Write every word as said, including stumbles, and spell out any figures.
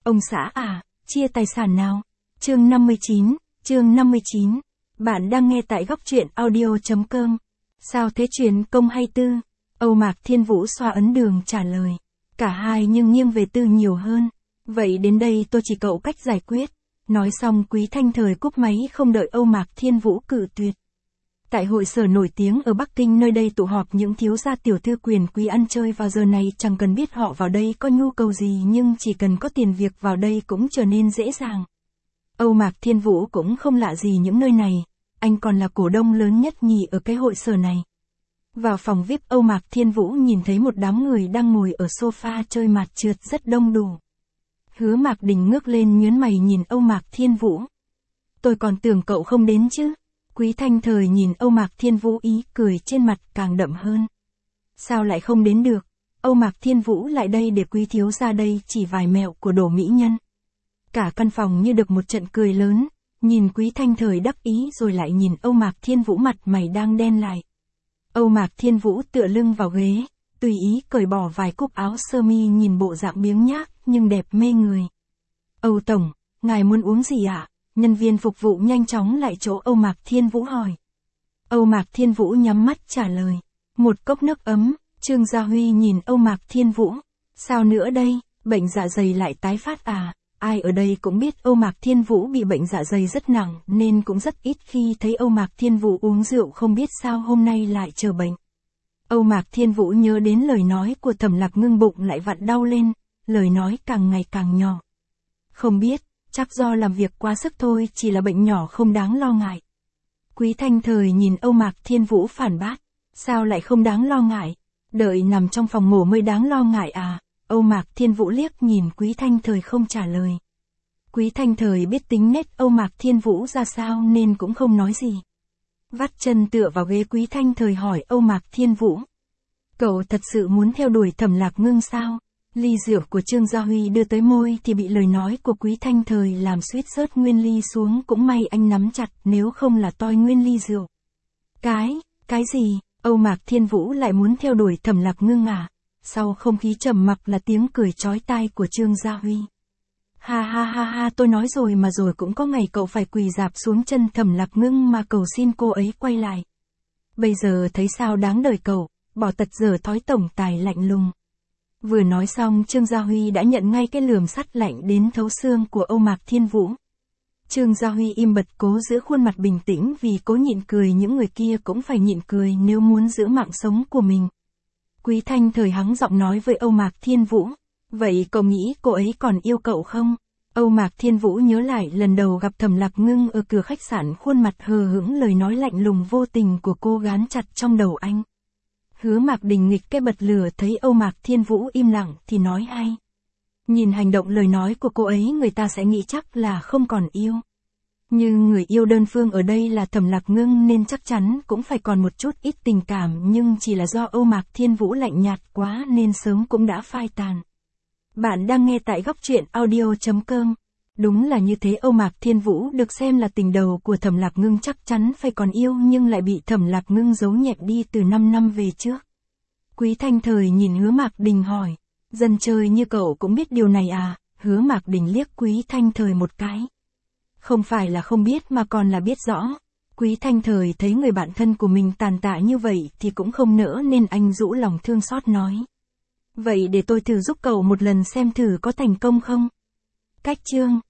Ông xã à, chia tài sản nào? Chương năm mươi chín, chương năm mươi chín. Bạn đang nghe tại góc truyện audio.com. Sao thế, truyền công hay tư? Âu Mạc Thiên Vũ xoa ấn đường trả lời. Cả hai nhưng nghiêng về tư nhiều hơn. Vậy đến đây tôi chỉ cậu cách giải quyết. Nói xong Quý Thanh Thời cúp máy không đợi Âu Mạc Thiên Vũ cự tuyệt. Tại hội sở nổi tiếng ở Bắc Kinh, nơi đây tụ họp những thiếu gia tiểu thư quyền quý ăn chơi vào giờ này, chẳng cần biết họ vào đây có nhu cầu gì, nhưng chỉ cần có tiền việc vào đây cũng trở nên dễ dàng. Âu Mạc Thiên Vũ cũng không lạ gì những nơi này, anh còn là cổ đông lớn nhất nhì ở cái hội sở này. Vào phòng vi ai pi Âu Mạc Thiên Vũ nhìn thấy một đám người đang ngồi ở sofa chơi mạt trượt rất đông đủ. Hứa Mạc Đình ngước lên nhướng mày nhìn Âu Mạc Thiên Vũ. Tôi còn tưởng cậu không đến chứ. Quý Thanh Thời nhìn Âu Mạc Thiên Vũ, ý cười trên mặt càng đậm hơn. Sao lại không đến được? Âu Mạc Thiên Vũ lại đây để Quý thiếu gia đây chỉ vài mẹo của Đỗ mỹ nhân. Cả căn phòng như được một trận cười lớn, nhìn Quý Thanh Thời đắc ý rồi lại nhìn Âu Mạc Thiên Vũ, mặt mày đang đen lại. Âu Mạc Thiên Vũ tựa lưng vào ghế, tùy ý cởi bỏ vài cúc áo sơ mi, nhìn bộ dạng biếng nhác nhưng đẹp mê người. Âu tổng, ngài muốn uống gì ạ? À? Nhân viên phục vụ nhanh chóng lại chỗ Âu Mạc Thiên Vũ hỏi. Âu Mạc Thiên Vũ nhắm mắt trả lời. Một cốc nước ấm. Trương Gia Huy nhìn Âu Mạc Thiên Vũ. Sao nữa đây, bệnh dạ dày lại tái phát à? Ai ở đây cũng biết Âu Mạc Thiên Vũ bị bệnh dạ dày rất nặng, nên cũng rất ít khi thấy Âu Mạc Thiên Vũ uống rượu, không biết sao hôm nay lại trở bệnh. Âu Mạc Thiên Vũ nhớ đến lời nói của Thẩm Lạc Ngưng, bụng lại vặn đau lên, lời nói càng ngày càng nhỏ. Không biết, chắc do làm việc quá sức thôi, chỉ là bệnh nhỏ không đáng lo ngại. Quý Thanh Thời nhìn Âu Mạc Thiên Vũ phản bác. Sao lại không đáng lo ngại? Đợi nằm trong phòng ngủ mới đáng lo ngại à? Âu Mạc Thiên Vũ liếc nhìn Quý Thanh Thời không trả lời. Quý Thanh Thời biết tính nết Âu Mạc Thiên Vũ ra sao nên cũng không nói gì. Vắt chân tựa vào ghế, Quý Thanh Thời hỏi Âu Mạc Thiên Vũ. Cậu thật sự muốn theo đuổi Thẩm Lạc Ngưng sao? Ly rượu của Trương Gia Huy đưa tới môi thì bị lời nói của Quý Thanh Thời làm suýt rớt nguyên ly xuống, cũng may anh nắm chặt, nếu không là toi nguyên ly rượu. Cái, cái gì? Âu Mạc Thiên Vũ lại muốn theo đuổi Thẩm Lạc Ngưng à? Sau không khí trầm mặc là tiếng cười chói tai của Trương Gia Huy. Ha ha ha ha, tôi nói rồi mà, rồi cũng có ngày cậu phải quỳ rạp xuống chân Thẩm Lạc Ngưng mà cầu xin cô ấy quay lại. Bây giờ thấy sao đáng đời cậu, bỏ tật dở thói tổng tài lạnh lùng. Vừa nói xong Trương Gia Huy đã nhận ngay cái lườm sắt lạnh đến thấu xương của Âu Mạc Thiên Vũ. Trương Gia Huy im bặt cố giữ khuôn mặt bình tĩnh, vì cố nhịn cười những người kia cũng phải nhịn cười nếu muốn giữ mạng sống của mình. Quý Thanh Thời hắng giọng nói với Âu Mạc Thiên Vũ. Vậy cậu nghĩ cô ấy còn yêu cậu không? Âu Mạc Thiên Vũ nhớ lại lần đầu gặp Thẩm Lạc Ngưng ở cửa khách sạn, khuôn mặt hờ hững, lời nói lạnh lùng vô tình của cô gán chặt trong đầu anh. Hứa Mạc Đình nghịch cái bật lửa, thấy Âu Mạc Thiên Vũ im lặng thì nói hay. Nhìn hành động lời nói của cô ấy, người ta sẽ nghĩ chắc là không còn yêu. Nhưng người yêu đơn phương ở đây là Thẩm Lạc Ngưng nên chắc chắn cũng phải còn một chút ít tình cảm, nhưng chỉ là do Âu Mạc Thiên Vũ lạnh nhạt quá nên sớm cũng đã phai tàn. Bạn đang nghe tại góc truyện audio.com. Đúng là như thế, Âu Mạc Thiên Vũ được xem là tình đầu của Thẩm Lạc Ngưng chắc chắn phải còn yêu, nhưng lại bị Thẩm Lạc Ngưng giấu nhẹm đi từ năm năm về trước. Quý Thanh Thời nhìn Hứa Mạc Đình hỏi. Dân chơi như cậu cũng biết điều này à? Hứa Mạc Đình liếc Quý Thanh Thời một cái. Không phải là không biết mà còn là biết rõ. Quý Thanh Thời thấy người bạn thân của mình tàn tạ như vậy thì cũng không nỡ nên anh rũ lòng thương xót nói. Vậy để tôi thử giúp cậu một lần xem thử có thành công không? Cách chương